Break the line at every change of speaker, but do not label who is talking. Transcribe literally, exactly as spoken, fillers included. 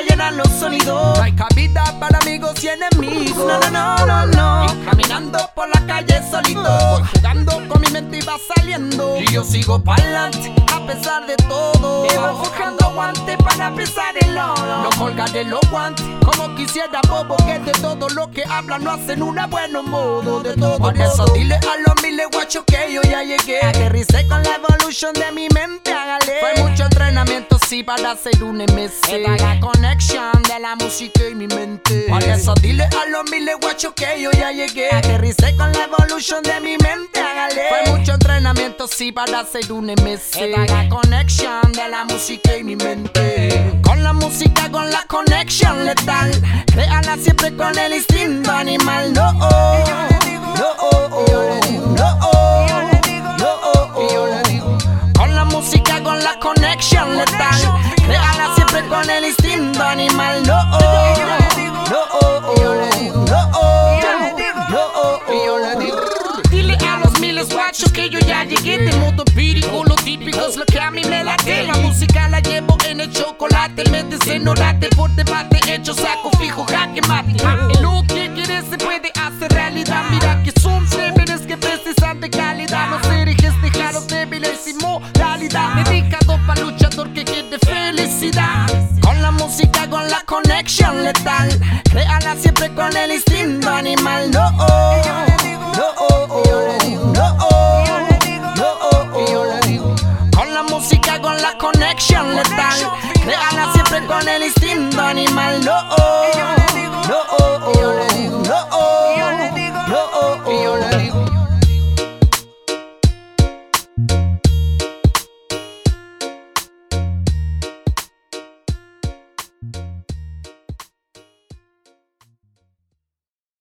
llenan los sonidos.
No hay cabida para amigos y enemigos.
No, no, no, no, no.
Y caminando por la calle solito, voy jugando con mi mente y va saliendo. Y yo sigo pa'lante a pesar de todo.
Llevo buscando guantes para pisar el lodo.
No colgaré los guantes como quisiera bobo, que de todo lo que hablan no hacen una buena modo. De todo
Por
modo.
eso dile a los miles guachos que yo ya llegué. Aterricé con la evolution de mi mente, hágale.
Fue mucho entrenamiento, sí, para ser un M C.
Esta es la conexión de la música y mi mente.
Por eso dile a los miles guachos que yo ya llegué.
Aterricé con la evolution de mi mente, hágale.
Fue mucho entrenamiento, sí, para ser un M C.
Esta es la conexión de la música y mi mente.
Con la música, con la conexión letal. Créala siempre con el instinto animal. No, oh, no, oh, oh, no, oh, no, oh, oh. Con la música, con la conexión letal. Créala siempre con el instinto animal. No, oh, no, oh, oh, no, oh, no, oh, oh. Dile a los miles guachos que yo ya llegué. De modo empírico, lo típico es lo que a mí me late. La música la llevo en el chocolate. Me desenorate por debate, hecho saco fijo, jaque mate. Y lo que quieres se puede hacer realidad. Mira que son seres que precisan de calidad. Los herejes dejaron débiles y moralidad. Dedicado para luchador que quiere felicidad. Con la música, con la conexión letal. Créala siempre con el instinto animal. No, oh, no, oh, oh, no, oh, no, oh, oh. Con la música, con la conexión letal. Créala siempre con el instinto animal. No, oh, no, oh, oh, no, oh.